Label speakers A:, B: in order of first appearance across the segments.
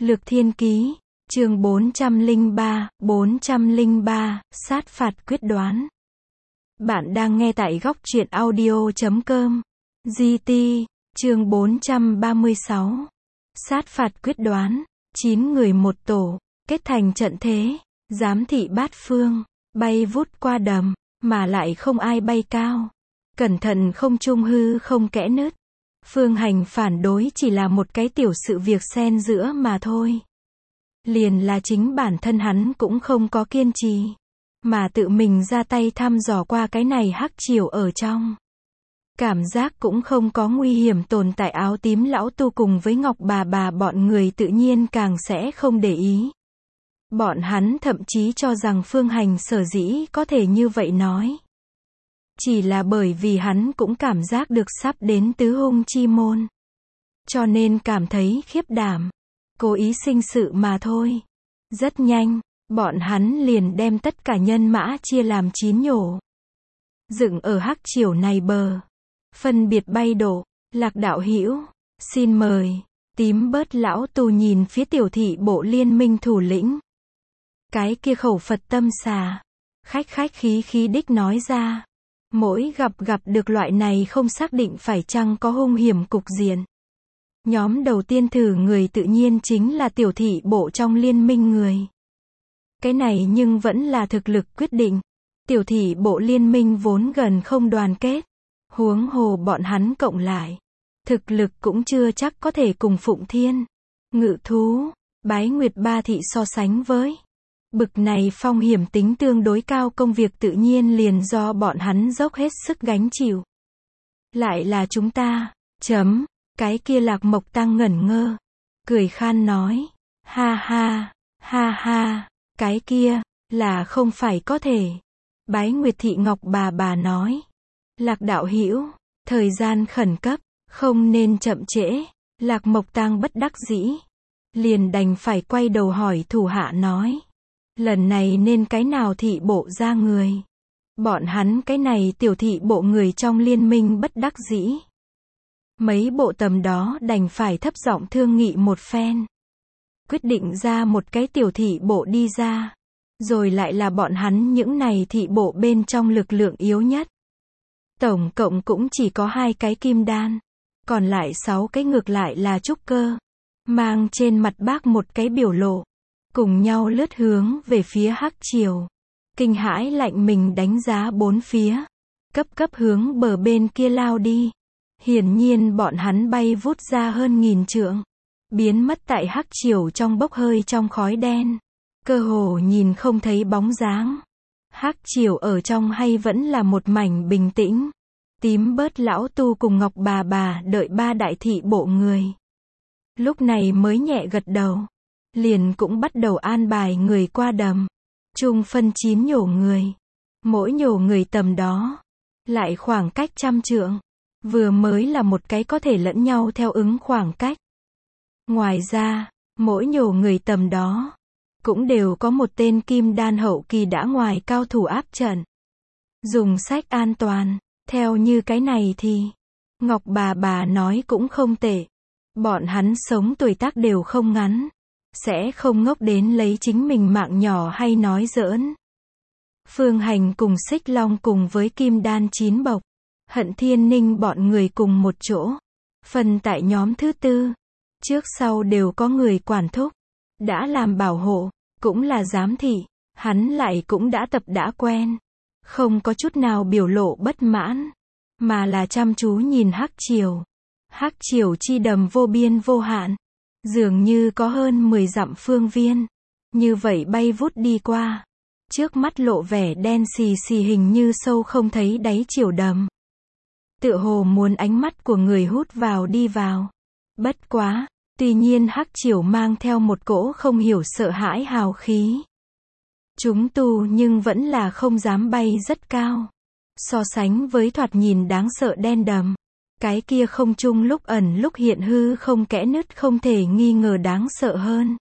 A: Lược Thiên Ký, chương 403, sát phạt quyết đoán. Bạn đang nghe tại góc truyện audio.com. GT, chương 436. Sát phạt quyết đoán, 9 người một tổ, kết thành trận thế, giám thị bát phương, bay vút qua đầm, mà lại không ai bay cao. Cẩn thận không trung hư không kẽ nứt. Phương Hành phản đối chỉ là một cái tiểu sự việc xen giữa mà thôi. Liền là chính bản thân hắn cũng không có kiên trì, mà tự mình ra tay thăm dò qua cái này hắc triều ở trong. Cảm giác cũng không có nguy hiểm tồn tại. Áo tím lão tu cùng với Ngọc bà bọn người tự nhiên càng sẽ không để ý. Bọn hắn thậm chí cho rằng Phương Hành sở dĩ có thể như vậy nói, chỉ là bởi vì hắn cũng cảm giác được sắp đến tứ hung chi môn, cho nên cảm thấy khiếp đảm, cố ý sinh sự mà thôi. Rất nhanh, bọn hắn liền đem tất cả nhân mã chia làm 9 nhổ, dựng ở hắc triều này bờ, phân biệt bay độ. Lạc đạo hữu, xin mời. Tím bớt lão tu nhìn phía tiểu thị bộ liên minh thủ lĩnh, cái kia khẩu Phật tâm xà, khách khí đích nói ra. Mỗi gặp được loại này không xác định phải chăng có hung hiểm cục diện, nhóm đầu tiên thử người tự nhiên chính là tiểu thị bộ trong liên minh người. Cái này nhưng vẫn là thực lực quyết định. Tiểu thị bộ liên minh vốn gần không đoàn kết, huống hồ bọn hắn cộng lại, thực lực cũng chưa chắc có thể cùng Phụng Thiên, Ngự Thú, Bái Nguyệt ba thị so sánh với. Bực này phong hiểm tính tương đối cao công việc tự nhiên liền do bọn hắn dốc hết sức gánh chịu. Lại là chúng ta, cái kia Lạc Mộc Tăng ngẩn ngơ, cười khan nói, ha ha, cái kia, là không phải có thể. Bái Nguyệt thị Ngọc bà nói, Lạc đạo hữu, thời gian khẩn cấp, không nên chậm trễ. Lạc Mộc Tăng bất đắc dĩ, liền đành phải quay đầu hỏi thủ hạ nói, lần này nên cái nào thị bộ ra người? Bọn hắn cái này tiểu thị bộ người trong liên minh bất đắc dĩ. Mấy bộ tầm đó đành phải thấp giọng thương nghị một phen, quyết định ra một cái tiểu thị bộ đi ra. Rồi lại là bọn hắn những này thị bộ bên trong lực lượng yếu nhất. Tổng cộng cũng chỉ có 2 cái kim đan, còn lại 6 cái ngược lại là trúc cơ. Mang trên mặt bác một cái biểu lộ, cùng nhau lướt hướng về phía hắc triều. Kinh hãi lạnh mình đánh giá bốn phía, cấp hướng bờ bên kia lao đi. Hiển nhiên bọn hắn bay vút ra hơn 1000 trượng, biến mất tại hắc triều trong bốc hơi trong khói đen, cơ hồ nhìn không thấy bóng dáng. Hắc triều ở trong hay vẫn là một mảnh bình tĩnh. Tím bớt lão tu cùng Ngọc bà đợi 3 đại thị bộ người, lúc này mới nhẹ gật đầu, liền cũng bắt đầu an bài người qua đầm. Chung phân 9 nhổ người, mỗi nhổ người tầm đó lại khoảng cách 100 trượng, vừa mới là một cái có thể lẫn nhau theo ứng khoảng cách. Ngoài ra, mỗi nhổ người tầm đó cũng đều có một tên kim đan hậu kỳ đã ngoài cao thủ áp trận. Dùng sách an toàn, theo như cái này thì Ngọc bà nói cũng không tệ. Bọn hắn sống tuổi tác đều không ngắn, sẽ không ngốc đến lấy chính mình mạng nhỏ hay nói giỡn. Phương Hành cùng Xích Long cùng với kim đan 9 bộc, Hận Thiên Ninh bọn người cùng một chỗ, phần tại nhóm thứ tư, trước sau đều có người quản thúc, đã làm bảo hộ, cũng là giám thị. Hắn lại cũng đã tập đã quen, không có chút nào biểu lộ bất mãn, mà là chăm chú nhìn hắc triều. Hắc triều chi đầm vô biên vô hạn, dường như có hơn 10 dặm phương viên, như vậy bay vút đi qua. Trước mắt lộ vẻ đen xì hình như sâu không thấy đáy triều đầm, tựa hồ muốn ánh mắt của người hút vào đi vào. Bất quá, tuy nhiên hắc triều mang theo một cỗ không hiểu sợ hãi hào khí. Chúng tu nhưng vẫn là không dám bay rất cao. So sánh với thoạt nhìn đáng sợ đen đầm, cái kia không trung lúc ẩn lúc hiện hư không kẽ nứt không thể nghi ngờ đáng sợ hơn.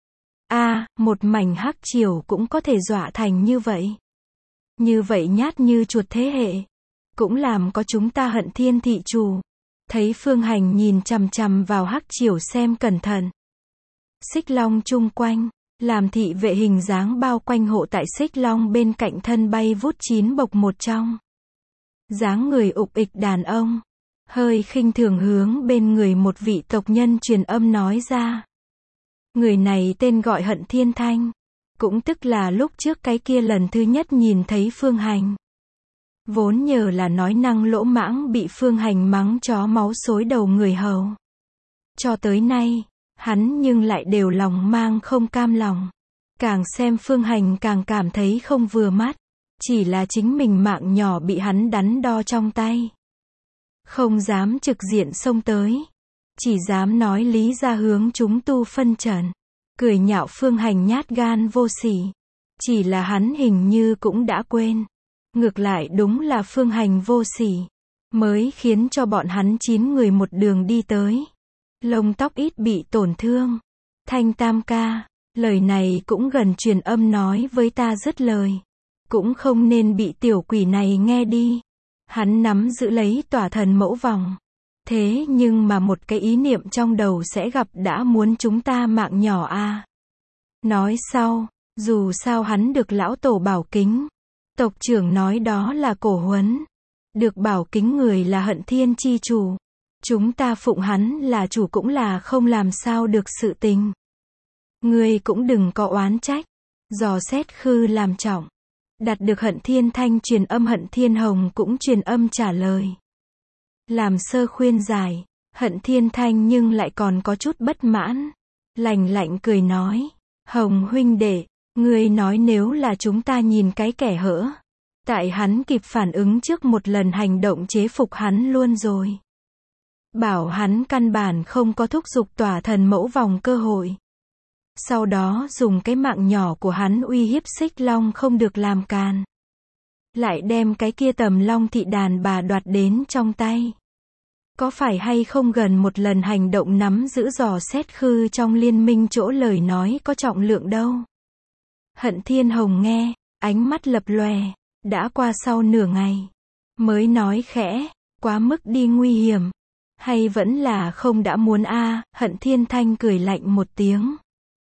A: Một mảnh hắc triều cũng có thể dọa thành như vậy. Như vậy nhát như chuột thế hệ, cũng làm có chúng ta Hận Thiên thị chủ thấy Phương Hành nhìn chằm chằm vào hắc triều xem cẩn thận. Xích long chung quanh, làm thị vệ hình dáng bao quanh hộ tại xích long bên cạnh thân bay vút 9 bộc một trong. Dáng người ục ịch đàn ông, hơi khinh thường hướng bên người một vị tộc nhân truyền âm nói ra. Người này tên gọi Hận Thiên Thanh, cũng tức là lúc trước cái kia lần thứ nhất nhìn thấy Phương Hành. Vốn nhờ là nói năng lỗ mãng bị Phương Hành mắng chó máu xối đầu người hầu. Cho tới nay, hắn nhưng lại đều lòng mang không cam lòng. Càng xem Phương Hành càng cảm thấy không vừa mắt. Chỉ là chính mình mạng nhỏ bị hắn đắn đo trong tay. Không dám trực diện xông tới. Chỉ dám nói lý ra hướng chúng tu phân trần. Cười nhạo Phương Hành nhát gan vô sỉ. Chỉ là hắn hình như cũng đã quên. Ngược lại đúng là Phương Hành vô sỉ. Mới khiến cho bọn hắn 9 người một đường đi tới. Lông tóc ít bị tổn thương. Thanh Tam ca, lời này cũng gần truyền âm nói với ta dứt lời. Cũng không nên bị tiểu quỷ này nghe đi. Hắn nắm giữ lấy tỏa thần mẫu vòng. Thế nhưng mà một cái ý niệm trong đầu sẽ gặp đã muốn chúng ta mạng nhỏ a. Nói sau, dù sao hắn được lão tổ bảo kính. Tộc trưởng nói đó là cổ huấn. Được bảo kính người là Hận Thiên chi chủ. Chúng ta phụng hắn là chủ cũng là không làm sao được sự tình. Ngươi cũng đừng có oán trách. Dò xét khư làm trọng. Đạt được Hận Thiên Thanh truyền âm, Hận Thiên Hồng cũng truyền âm trả lời. Làm sơ khuyên giải, Hận Thiên Thanh nhưng lại còn có chút bất mãn. Lạnh lạnh cười nói, Hồng huynh đệ, ngươi nói nếu là chúng ta nhìn cái kẻ hỡ. Tại hắn kịp phản ứng trước một lần hành động chế phục hắn luôn rồi. Bảo hắn căn bản không có thúc giục tỏa thần mẫu vòng cơ hội. Sau đó dùng cái mạng nhỏ của hắn uy hiếp xích long không được làm càn. Lại đem cái kia Tầm Long thị đàn bà đoạt đến trong tay. Có phải hay không gần một lần hành động nắm giữ dò xét khư trong liên minh chỗ lời nói có trọng lượng đâu. Hận Thiên Hồng nghe, ánh mắt lập lòe, đã qua sau nửa ngày. Mới nói khẽ, quá mức đi nguy hiểm. Hay vẫn là không đã muốn a. Hận Thiên Thanh cười lạnh một tiếng.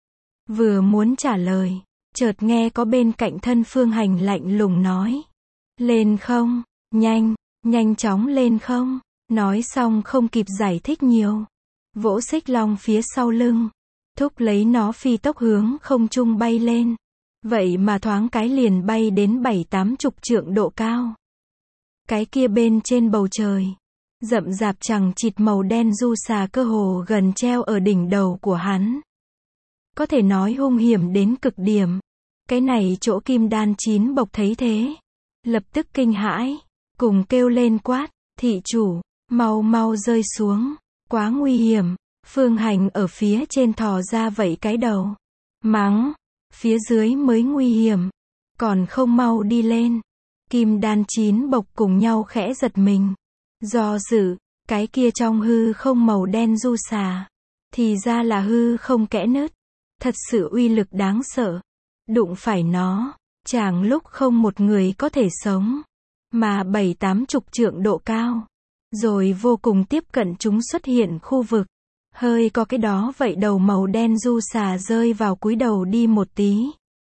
A: Vừa muốn trả lời, chợt nghe có bên cạnh thân Phương Hành lạnh lùng nói. Lên không, nhanh chóng lên không. Nói xong không kịp giải thích nhiều. Vỗ xích long phía sau lưng. Thúc lấy nó phi tốc hướng không trung bay lên. Vậy mà thoáng cái liền bay đến 7-80 trượng độ cao. Cái kia bên trên bầu trời. Rậm rạp chằng chịt màu đen du xà cơ hồ gần treo ở đỉnh đầu của hắn. Có thể nói hung hiểm đến cực điểm. Cái này chỗ Kim Đan 9 bộc thấy thế. Lập tức kinh hãi. Cùng kêu lên quát. Thị chủ, mau rơi xuống. Quá nguy hiểm. Phương Hành ở phía trên thò ra vẫy cái đầu. Mắng. Phía dưới mới nguy hiểm. Còn không mau đi lên. Kim Đan 9 bộc cùng nhau khẽ giật mình. Do dự, cái kia trong hư không màu đen du xà. Thì ra là hư không kẽ nứt. Thật sự uy lực đáng sợ. Đụng phải nó, chàng lúc không một người có thể sống. Mà 7-80 trượng độ cao. Rồi vô cùng tiếp cận chúng xuất hiện khu vực. Hơi có cái đó vậy đầu màu đen du xà rơi vào cúi đầu đi một tí.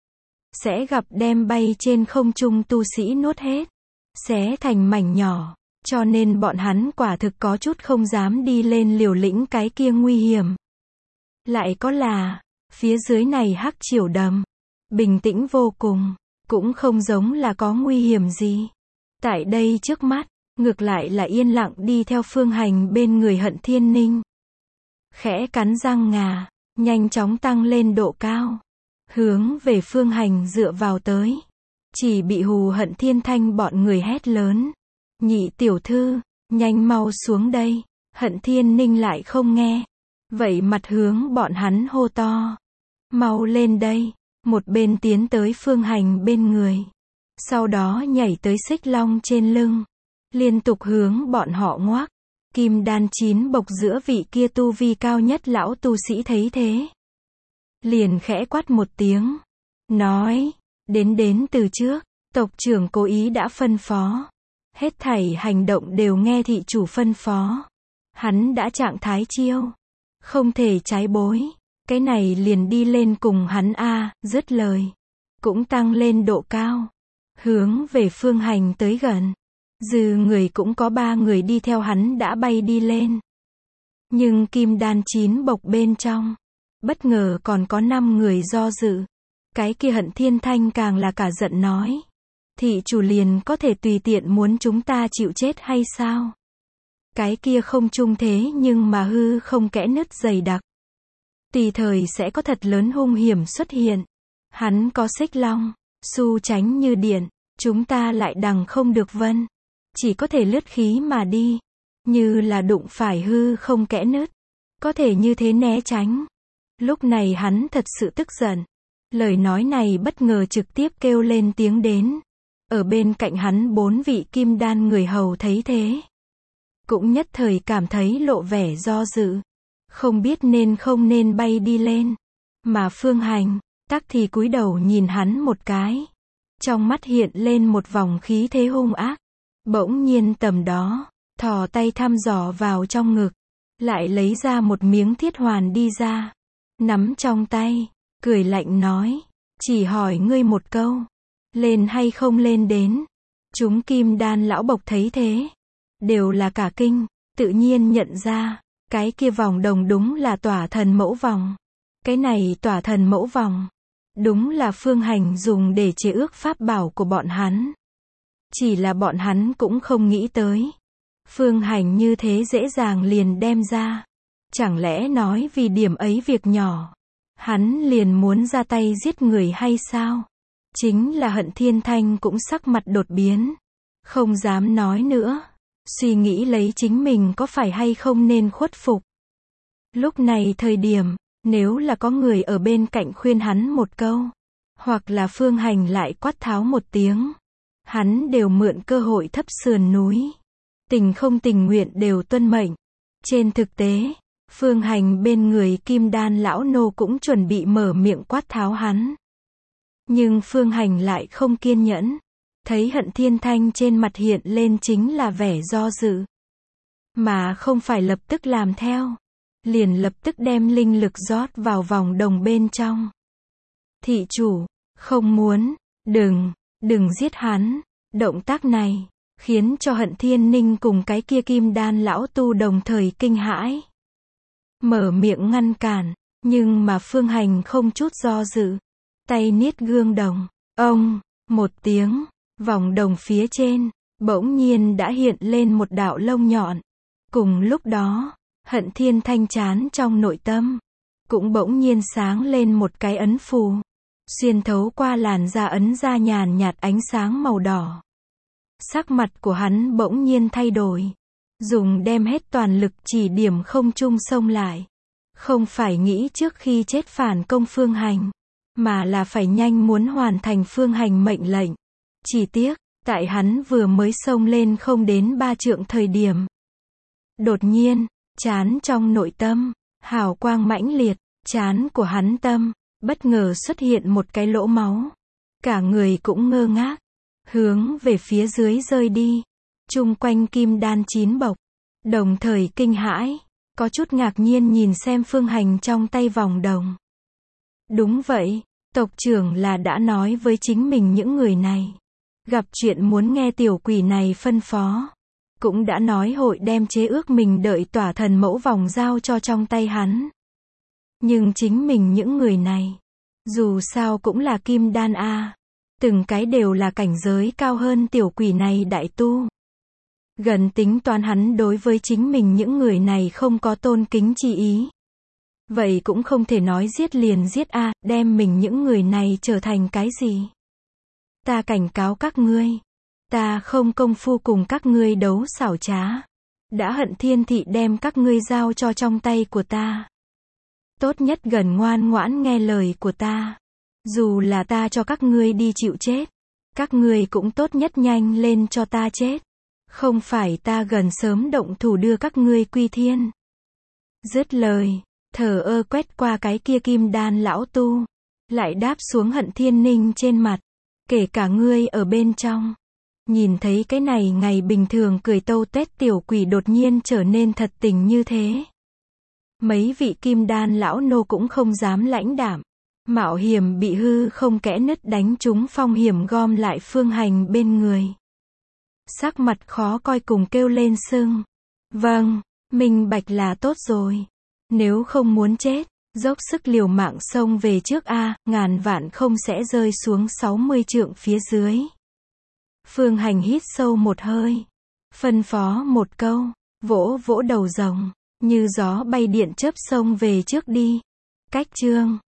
A: Sẽ gặp đem bay trên không trung tu sĩ nuốt hết. Xé thành mảnh nhỏ. Cho nên bọn hắn quả thực có chút không dám đi lên liều lĩnh cái kia nguy hiểm. Lại có là, phía dưới này hắc triều đầm. Bình tĩnh vô cùng. Cũng không giống là có nguy hiểm gì. Tại đây trước mắt, ngược lại là yên lặng đi theo Phương Hành bên người Hận Thiên Ninh. Khẽ cắn răng ngà, nhanh chóng tăng lên độ cao. Hướng về Phương Hành dựa vào tới. Chỉ bị hù Hận Thiên Thanh bọn người hét lớn. Nhị tiểu thư, nhanh mau xuống đây. Hận Thiên Ninh lại không nghe. Vậy mặt hướng bọn hắn hô to. Mau lên đây. Một bên tiến tới Phương Hành bên người. Sau đó nhảy tới xích long trên lưng. Liên tục hướng bọn họ ngoác. Kim Đan 9 bộc giữa vị kia tu vi cao nhất lão tu sĩ thấy thế. Liền khẽ quát một tiếng. Nói, đến từ trước, tộc trưởng cố ý đã phân phó. Hết thảy hành động đều nghe thị chủ phân phó. Hắn đã trạng thái chiêu. Không thể trái bối. Cái này liền đi lên cùng hắn a, dứt lời. Cũng tăng lên độ cao. Hướng về Phương Hành tới gần. Dư người cũng có 3 người đi theo hắn đã bay đi lên. Nhưng kim đan 9 bộc bên trong. Bất ngờ còn có 5 người do dự. Cái kia Hận Thiên Thanh càng là cả giận nói. Thị chủ liền có thể tùy tiện muốn chúng ta chịu chết hay sao? Cái kia không trung thế nhưng mà hư không kẽ nứt dày đặc. Tùy thời sẽ có thật lớn hung hiểm xuất hiện. Hắn có xích long, xu tránh như điện, chúng ta lại đằng không được vân. Chỉ có thể lướt khí mà đi. Như là đụng phải hư không kẽ nứt. Có thể như thế né tránh. Lúc này hắn thật sự tức giận. Lời nói này bất ngờ trực tiếp kêu lên tiếng đến. Ở bên cạnh hắn 4 vị kim đan người hầu thấy thế. Cũng nhất thời cảm thấy lộ vẻ do dự. Không biết nên không nên bay đi lên. Mà Phương Hành, tắc thì cúi đầu nhìn hắn một cái. Trong mắt hiện lên một vòng khí thế hung ác. Bỗng nhiên tầm đó, thò tay thăm dò vào trong ngực. Lại lấy ra một miếng thiết hoàn đi ra. Nắm trong tay, cười lạnh nói. Chỉ hỏi ngươi một câu. Lên hay không lên đến. Chúng kim đan lão bộc thấy thế. Đều là cả kinh, tự nhiên nhận ra. Cái kia vòng đồng đúng là tỏa thần mẫu vòng. Cái này tỏa thần mẫu vòng. Đúng là Phương Hành dùng để chế ước pháp bảo của bọn hắn. Chỉ là bọn hắn cũng không nghĩ tới. Phương Hành như thế dễ dàng liền đem ra. Chẳng lẽ nói vì điểm ấy việc nhỏ. Hắn liền muốn ra tay giết người hay sao? Chính là Hận Thiên Thanh cũng sắc mặt đột biến. Không dám nói nữa. Suy nghĩ lấy chính mình có phải hay không nên khuất phục. Lúc này thời điểm, nếu là có người ở bên cạnh khuyên hắn một câu. Hoặc là Phương Hành lại quát tháo một tiếng. Hắn đều mượn cơ hội thấp sườn núi. Tình không tình nguyện đều tuân mệnh. Trên thực tế, Phương Hành bên người kim đan lão nô cũng chuẩn bị mở miệng quát tháo hắn. Nhưng Phương Hành lại không kiên nhẫn. Thấy Hận Thiên Thanh trên mặt hiện lên chính là vẻ do dự. Mà không phải lập tức làm theo. Liền lập tức đem linh lực rót vào vòng đồng bên trong. Thị chủ, không muốn, đừng giết hắn. Động tác này, khiến cho Hận Thiên Ninh cùng cái kia kim đan lão tu đồng thời kinh hãi. Mở miệng ngăn cản, nhưng mà Phương Hành không chút do dự. Tay niết gương đồng, ông, một tiếng, vòng đồng phía trên, bỗng nhiên đã hiện lên một đạo lông nhọn. Cùng lúc đó, Hận Thiên Thanh chán trong nội tâm, cũng bỗng nhiên sáng lên một cái ấn phù. Xuyên thấu qua làn da ấn ra nhàn nhạt ánh sáng màu đỏ. Sắc mặt của hắn bỗng nhiên thay đổi. Dùng đem hết toàn lực chỉ điểm không trung xông lại. Không phải nghĩ trước khi chết phản công Phương Hành. Mà là phải nhanh muốn hoàn thành Phương Hành mệnh lệnh. Chỉ tiếc, tại hắn vừa mới xông lên không đến 3 trượng thời điểm. Đột nhiên, chán trong nội tâm, hào quang mãnh liệt, chán của hắn tâm, bất ngờ xuất hiện một cái lỗ máu. Cả người cũng ngơ ngác, hướng về phía dưới rơi đi. Chung quanh kim đan 9 bộc, đồng thời kinh hãi, có chút ngạc nhiên nhìn xem Phương Hành trong tay vòng đồng. Đúng vậy, tộc trưởng là đã nói với chính mình những người này. Gặp chuyện muốn nghe tiểu quỷ này phân phó. Cũng đã nói hội đem chế ước mình đợi tỏa thần mẫu vòng giao cho trong tay hắn. Nhưng chính mình những người này, dù sao cũng là kim đan a, từng cái đều là cảnh giới cao hơn tiểu quỷ này đại tu. Gần tính toán hắn đối với chính mình những người này không có tôn kính chi ý. Vậy cũng không thể nói giết liền giết a, đem mình những người này trở thành cái gì? Ta cảnh cáo các ngươi, ta không công phu cùng các ngươi đấu xảo trá. Đã Hận Thiên thị đem các ngươi giao cho trong tay của ta. Tốt nhất gần ngoan ngoãn nghe lời của ta. Dù là ta cho các ngươi đi chịu chết, các ngươi cũng tốt nhất nhanh lên cho ta chết. Không phải ta gần sớm động thủ đưa các ngươi quy thiên. Dứt lời, thờ ơ quét qua cái kia kim đan lão tu. Lại đáp xuống Hận Thiên Ninh trên mặt. Kể cả ngươi ở bên trong. Nhìn thấy cái này ngày bình thường cười tâu tét tiểu quỷ đột nhiên trở nên thật tình như thế. Mấy vị kim đan lão nô cũng không dám lãnh đạm. Mạo hiểm bị hư không kẽ nứt đánh trúng phong hiểm gom lại phương hành bên người. Sắc mặt khó coi cùng kêu lên sưng. Vâng, minh bạch là tốt rồi. Nếu không muốn chết, dốc sức liều mạng xông về trước a, ngàn vạn không sẽ rơi xuống 60 trượng phía dưới. Phương hành hít sâu một hơi. Phân phó một câu, vỗ vỗ đầu rồng. Như gió bay điện chớp xông về trước đi. Cách chương